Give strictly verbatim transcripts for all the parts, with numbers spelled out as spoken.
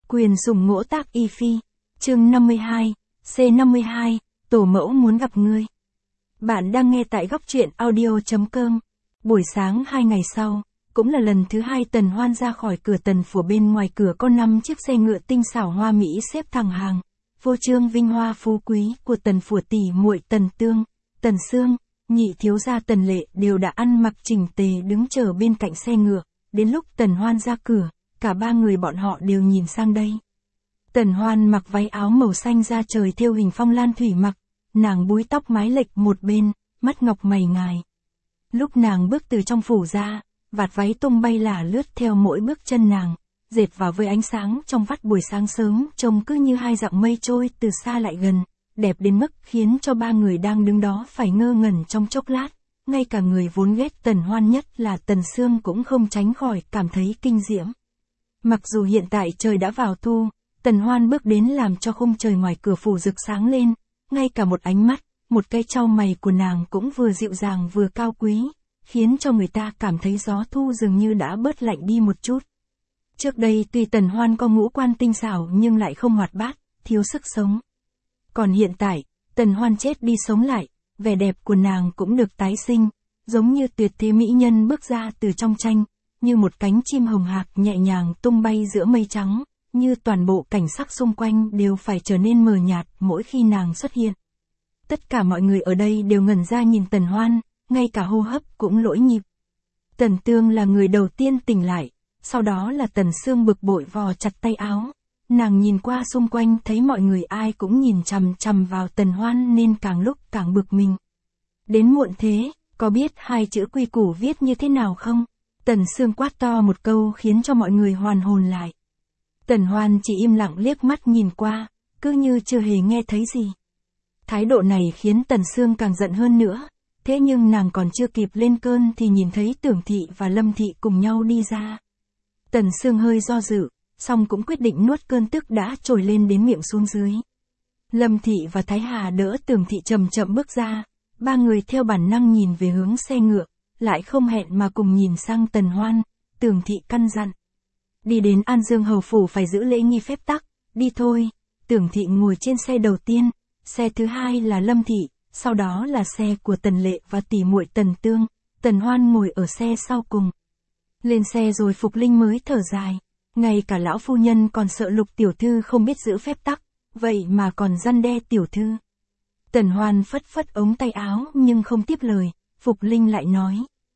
Quyền sủng ngỗ tác y phi. Chương năm mươi hai, C năm mươi hai, tổ mẫu muốn gặp ngươi. Bạn đang nghe tại góc truyện audio.com. Buổi sáng hai ngày sau, cũng là lần thứ hai Tần Hoan ra khỏi cửa Tần phủ, bên ngoài cửa có năm chiếc xe ngựa tinh xảo hoa mỹ xếp thẳng hàng, phô trương vinh hoa phú quý của Tần phủ tỷ muội Tần Tương, Tần Sương, nhị thiếu gia Tần Lệ đều đã ăn mặc chỉnh tề đứng chờ bên cạnh xe ngựa. Đến lúc Tần Hoan ra cửa, cả ba người bọn họ đều nhìn sang đây. Tần Hoan mặc váy áo màu xanh da trời thêu hình phong lan thủy mặc, nàng búi tóc mái lệch một bên, mắt ngọc mày ngài. Lúc nàng bước từ trong phủ ra, vạt váy tung bay lả lướt theo mỗi bước chân nàng, dệt vào với ánh sáng trong vắt buổi sáng sớm, trông cứ như hai dặm mây trôi từ xa lại gần, đẹp đến mức khiến cho ba người đang đứng đó phải ngơ ngẩn trong chốc lát. Ngay cả người vốn ghét Tần Hoan nhất là Tần Sương cũng không tránh khỏi cảm thấy kinh diễm. Mặc dù hiện tại trời đã vào thu, Tần Hoan bước đến làm cho khung trời ngoài cửa phủ rực sáng lên, ngay cả một ánh mắt, một cái chau mày của nàng cũng vừa dịu dàng vừa cao quý, khiến cho người ta cảm thấy gió thu dường như đã bớt lạnh đi một chút. Trước đây tuy Tần Hoan có ngũ quan tinh xảo nhưng lại không hoạt bát, thiếu sức sống. Còn hiện tại, Tần Hoan chết đi sống lại, vẻ đẹp của nàng cũng được tái sinh, giống như tuyệt thế mỹ nhân bước ra từ trong tranh, như một cánh chim hồng hạc nhẹ nhàng tung bay giữa mây trắng, như toàn bộ cảnh sắc xung quanh đều phải trở nên mờ nhạt mỗi khi nàng xuất hiện. Tất cả mọi người ở đây đều ngẩn ra nhìn Tần Hoan, ngay cả hô hấp cũng lỗi nhịp. Tần Tương là người đầu tiên tỉnh lại, sau đó là Tần Sương bực bội vò chặt tay áo. Nàng nhìn qua xung quanh thấy mọi người ai cũng nhìn chằm chằm vào Tần Hoan nên càng lúc càng bực mình. Đến muộn thế, có biết hai chữ quy củ viết như thế nào không? Tần Sương quát to một câu khiến cho mọi người hoàn hồn lại. Tần Hoan chỉ im lặng liếc mắt nhìn qua, cứ như chưa hề nghe thấy gì. Thái độ này khiến Tần Sương càng giận hơn nữa, thế nhưng nàng còn chưa kịp lên cơn thì nhìn thấy Tưởng Thị và Lâm Thị cùng nhau đi ra. Tần Sương hơi do dự, song cũng quyết định nuốt cơn tức đã trồi lên đến miệng xuống dưới. Lâm Thị và Thái Hà đỡ Tưởng Thị chậm chậm bước ra, ba người theo bản năng nhìn về hướng xe ngựa, lại không hẹn mà cùng nhìn sang Tần Hoan. Tưởng Thị căn dặn: đi đến An Dương hầu phủ phải giữ lễ nghi phép tắc, đi thôi. Tưởng Thị ngồi trên xe đầu tiên, xe thứ hai là Lâm Thị, sau đó là xe của Tần Lệ và tỷ muội Tần Tương, Tần Hoan ngồi ở xe sau cùng. Lên xe rồi Phục Linh mới thở dài, ngay cả lão phu nhân còn sợ Lục tiểu thư không biết giữ phép tắc, vậy mà còn răn đe tiểu thư. Tần Hoan phất phất ống tay áo nhưng không tiếp lời, Phục Linh lại nói: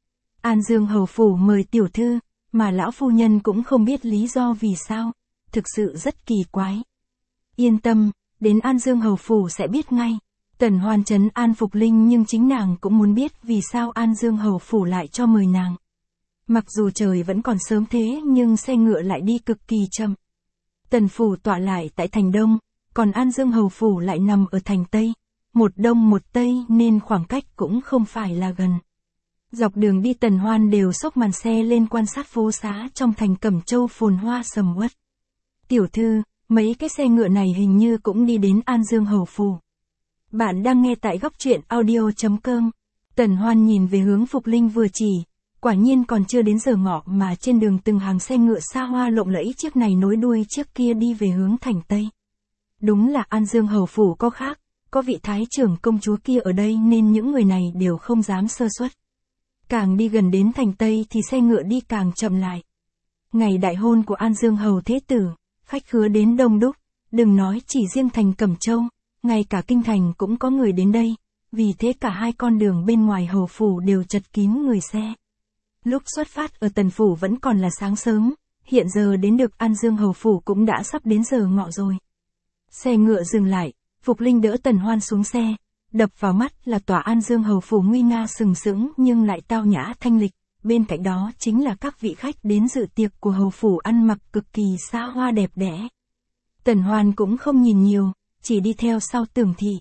An Dương hầu phủ mời tiểu thư, mà lão phu nhân cũng không biết lý do vì sao, thực sự rất kỳ quái. Yên tâm, đến An Dương hầu phủ sẽ biết ngay. Tần Hoan trấn an Phục Linh nhưng chính nàng cũng muốn biết vì sao An Dương hầu phủ lại cho mời nàng. Mặc dù trời vẫn còn sớm thế nhưng xe ngựa lại đi cực kỳ chậm. Tần phủ tọa lại tại thành Đông, còn An Dương hầu phủ lại nằm ở thành Tây, một Đông một Tây nên khoảng cách cũng không phải là gần. Dọc đường đi Tần Hoan đều xốc màn xe lên quan sát phố xá trong thành Cẩm Châu phồn hoa sầm uất. Tiểu thư, mấy cái xe ngựa này hình như cũng đi đến An Dương hầu phủ. Bạn đang nghe tại góc truyện audio.com. Tần Hoan nhìn về hướng Phục Linh vừa chỉ, quả nhiên còn chưa đến giờ ngọ mà trên đường từng hàng xe ngựa xa hoa lộng lẫy chiếc này nối đuôi chiếc kia đi về hướng thành Tây. Đúng là An Dương hầu phủ có khác, có vị thái trưởng công chúa kia ở đây nên những người này đều không dám sơ suất. Càng đi gần đến thành Tây thì xe ngựa đi càng chậm lại. Ngày đại hôn của An Dương hầu thế tử, khách khứa đến đông đúc, đừng nói chỉ riêng thành Cẩm Châu, ngay cả kinh thành cũng có người đến đây, vì thế cả hai con đường bên ngoài hầu phủ đều chật kín người xe. Lúc xuất phát ở Tần phủ vẫn còn là sáng sớm, hiện giờ đến được An Dương hầu phủ cũng đã sắp đến giờ ngọ rồi. Xe ngựa dừng lại, Phục Linh đỡ Tần Hoan xuống xe, đập vào mắt là tòa An Dương hầu phủ nguy nga sừng sững nhưng lại tao nhã thanh lịch, bên cạnh đó chính là các vị khách đến dự tiệc của hầu phủ ăn mặc cực kỳ xa hoa đẹp đẽ. Tần Hoan cũng không nhìn nhiều, chỉ đi theo sau Tưởng Thị.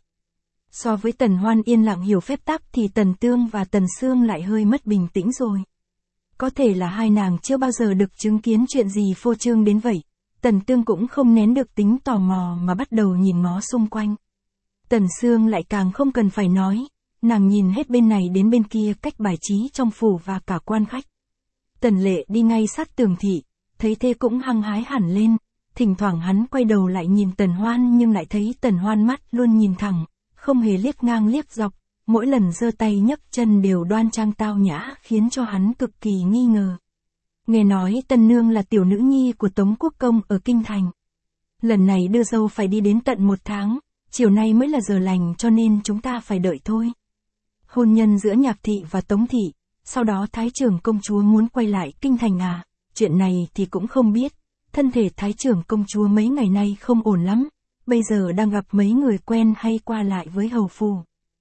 So với Tần Hoan yên lặng hiểu phép tắc thì Tần Tương và Tần Sương lại hơi mất bình tĩnh rồi. Có thể là hai nàng chưa bao giờ được chứng kiến chuyện gì phô trương đến vậy. Tần Tương cũng không nén được tính tò mò mà bắt đầu nhìn ngó xung quanh. Tần Sương lại càng không cần phải nói, nàng nhìn hết bên này đến bên kia cách bài trí trong phủ và cả quan khách. Tần Lệ đi ngay sát Tưởng Thị, thấy thế cũng hăng hái hẳn lên, thỉnh thoảng hắn quay đầu lại nhìn Tần Hoan nhưng lại thấy Tần Hoan mắt luôn nhìn thẳng, không hề liếc ngang liếc dọc, mỗi lần giơ tay nhấc chân đều đoan trang tao nhã khiến cho hắn cực kỳ nghi ngờ. Nghe nói Tân Nương là tiểu nữ nhi của Tống Quốc Công ở Kinh Thành. Lần này đưa dâu phải đi đến tận một tháng, chiều nay mới là giờ lành cho nên chúng ta phải đợi thôi. Hôn nhân giữa Nhạc Thị và Tống Thị, sau đó Thái trưởng công chúa muốn quay lại Kinh Thành à, chuyện này thì cũng không biết, thân thể Thái trưởng công chúa mấy ngày nay không ổn lắm, bây giờ đang gặp mấy người quen hay qua lại với hầu phủ.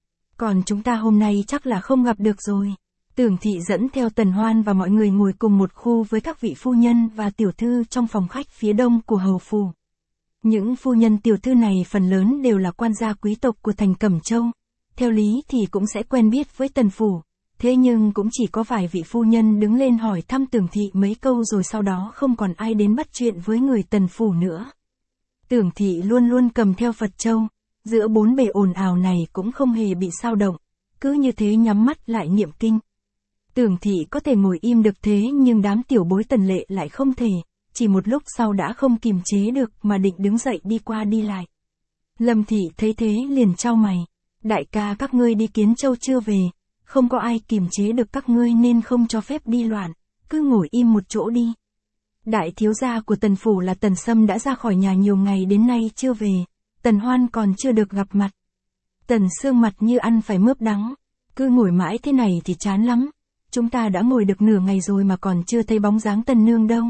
Còn chúng ta hôm nay chắc là không gặp được rồi. Tưởng Thị dẫn theo Tần Hoan và mọi người ngồi cùng một khu với các vị phu nhân và tiểu thư trong phòng khách phía đông của hầu phủ. Những phu nhân tiểu thư này phần lớn đều là quan gia quý tộc của thành Cẩm Châu, theo lý thì cũng sẽ quen biết với Tần phủ, thế nhưng cũng chỉ có vài vị phu nhân đứng lên hỏi thăm Tưởng Thị mấy câu rồi sau đó không còn ai đến bắt chuyện với người Tần phủ nữa. Tưởng Thị luôn luôn cầm theo Phật châu, giữa bốn bề ồn ào này cũng không hề bị sao động, cứ như thế nhắm mắt lại niệm kinh. Tưởng Thị có thể ngồi im được thế nhưng đám tiểu bối Tần Lệ lại không thể, chỉ một lúc sau đã không kìm chế được mà định đứng dậy đi qua đi lại. Lâm Thị thấy thế liền chau mày, đại ca các ngươi đi Kiến Châu chưa về, không có ai kìm chế được các ngươi nên không cho phép đi loạn, cứ ngồi im một chỗ đi. Đại thiếu gia của Tần phủ là Tần Sâm đã ra khỏi nhà nhiều ngày đến nay chưa về, Tần Hoan còn chưa được gặp mặt. Tần Sương mặt như ăn phải mướp đắng, cứ ngồi mãi thế này thì chán lắm, chúng ta đã ngồi được nửa ngày rồi mà còn chưa thấy bóng dáng Tần nương đâu.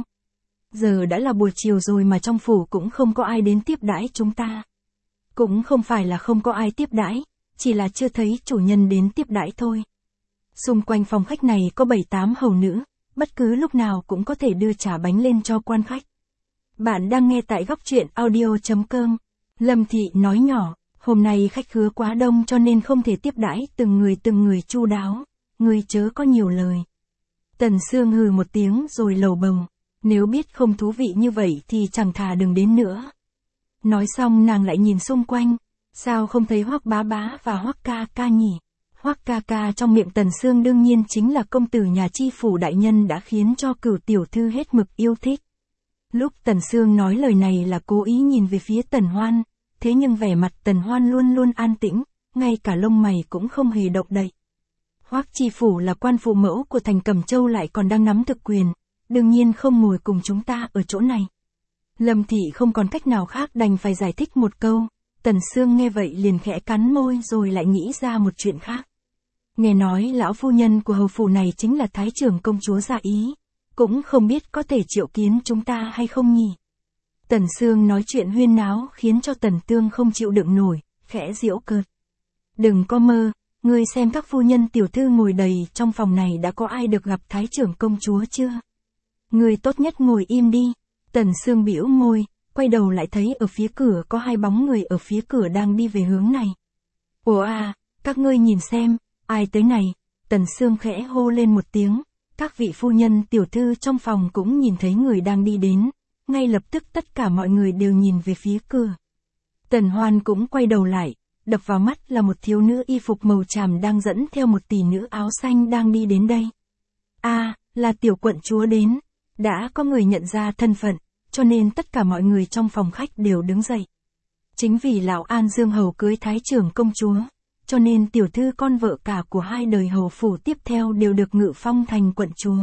Giờ đã là buổi chiều rồi mà trong phủ cũng không có ai đến tiếp đãi chúng ta. Cũng không phải là không có ai tiếp đãi, chỉ là chưa thấy chủ nhân đến tiếp đãi thôi. Xung quanh phòng khách này có bảy tám hầu nữ, bất cứ lúc nào cũng có thể đưa trà bánh lên cho quan khách. Bạn đang nghe tại góc truyện audio chấm com. Lâm Thị nói nhỏ, hôm nay khách khứa quá đông cho nên không thể tiếp đãi từng người từng người chu đáo, người chớ có nhiều lời. Tần Sương hừ một tiếng rồi lầu bầu, nếu biết không thú vị như vậy thì chẳng thà đừng đến nữa. Nói xong nàng lại nhìn xung quanh, sao không thấy Hoắc bá bá và Hoắc ca ca nhỉ? Hoắc ca ca trong miệng Tần Sương đương nhiên chính là công tử nhà chi phủ đại nhân đã khiến cho Cửu tiểu thư hết mực yêu thích. Lúc Tần Sương nói lời này là cố ý nhìn về phía Tần Hoan, thế nhưng vẻ mặt Tần Hoan luôn luôn an tĩnh, ngay cả lông mày cũng không hề động đậy. Hoắc chi phủ là quan phụ mẫu của thành Cẩm Châu lại còn đang nắm thực quyền, đương nhiên không ngồi cùng chúng ta ở chỗ này. Lâm Thị không còn cách nào khác đành phải giải thích một câu, Tần Sương nghe vậy liền khẽ cắn môi rồi lại nghĩ ra một chuyện khác. Nghe nói lão phu nhân của hầu phủ này chính là Thái trưởng công chúa Dạ Ý, cũng không biết có thể triệu kiến chúng ta hay không nhỉ. Tần Sương nói chuyện huyên náo khiến cho Tần Tương không chịu đựng nổi, khẽ giễu cợt. Đừng có mơ, ngươi xem các phu nhân tiểu thư ngồi đầy trong phòng này đã có ai được gặp Thái trưởng công chúa chưa? Ngươi tốt nhất ngồi im đi. Tần Sương bĩu môi, quay đầu lại thấy ở phía cửa có hai bóng người ở phía cửa đang đi về hướng này. Ủa à, các ngươi nhìn xem, ai tới này? Tần Sương khẽ hô lên một tiếng, các vị phu nhân tiểu thư trong phòng cũng nhìn thấy người đang đi đến, ngay lập tức tất cả mọi người đều nhìn về phía cửa. Tần Hoan cũng quay đầu lại, đập vào mắt là một thiếu nữ y phục màu tràm đang dẫn theo một tỷ nữ áo xanh đang đi đến đây. À, là tiểu quận chúa đến. Đã có người nhận ra thân phận, cho nên tất cả mọi người trong phòng khách đều đứng dậy. Chính vì lão An Dương hầu cưới Thái trưởng công chúa, cho nên tiểu thư con vợ cả của hai đời hầu phủ tiếp theo đều được ngự phong thành quận chúa.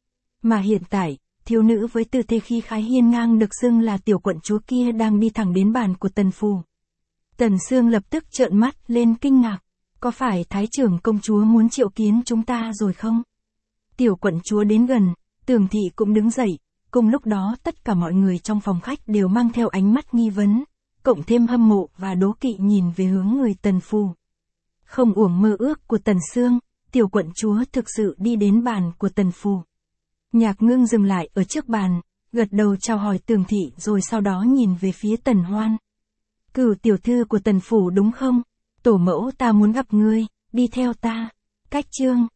Mà hiện tại, thiếu nữ với tư thế khí khái hiên ngang được xưng là tiểu quận chúa kia đang đi thẳng đến bàn của Tần phủ. Tần Sương lập tức trợn mắt lên kinh ngạc, có phải Thái trưởng công chúa muốn triệu kiến chúng ta rồi không? Tiểu quận chúa đến gần, Tưởng Thị cũng đứng dậy, cùng lúc đó tất cả mọi người trong phòng khách đều mang theo ánh mắt nghi vấn, cộng thêm hâm mộ và đố kỵ nhìn về hướng người Tần phủ. Không uổng mơ ước của Tần Sương, tiểu quận chúa thực sự đi đến bàn của Tần phủ. Nhạc Ngưng dừng lại ở trước bàn, gật đầu chào hỏi Tưởng Thị rồi sau đó nhìn về phía Tần Hoan. Cửu tiểu thư của Tần phủ đúng không? Tổ mẫu ta muốn gặp ngươi, đi theo ta. Cách chương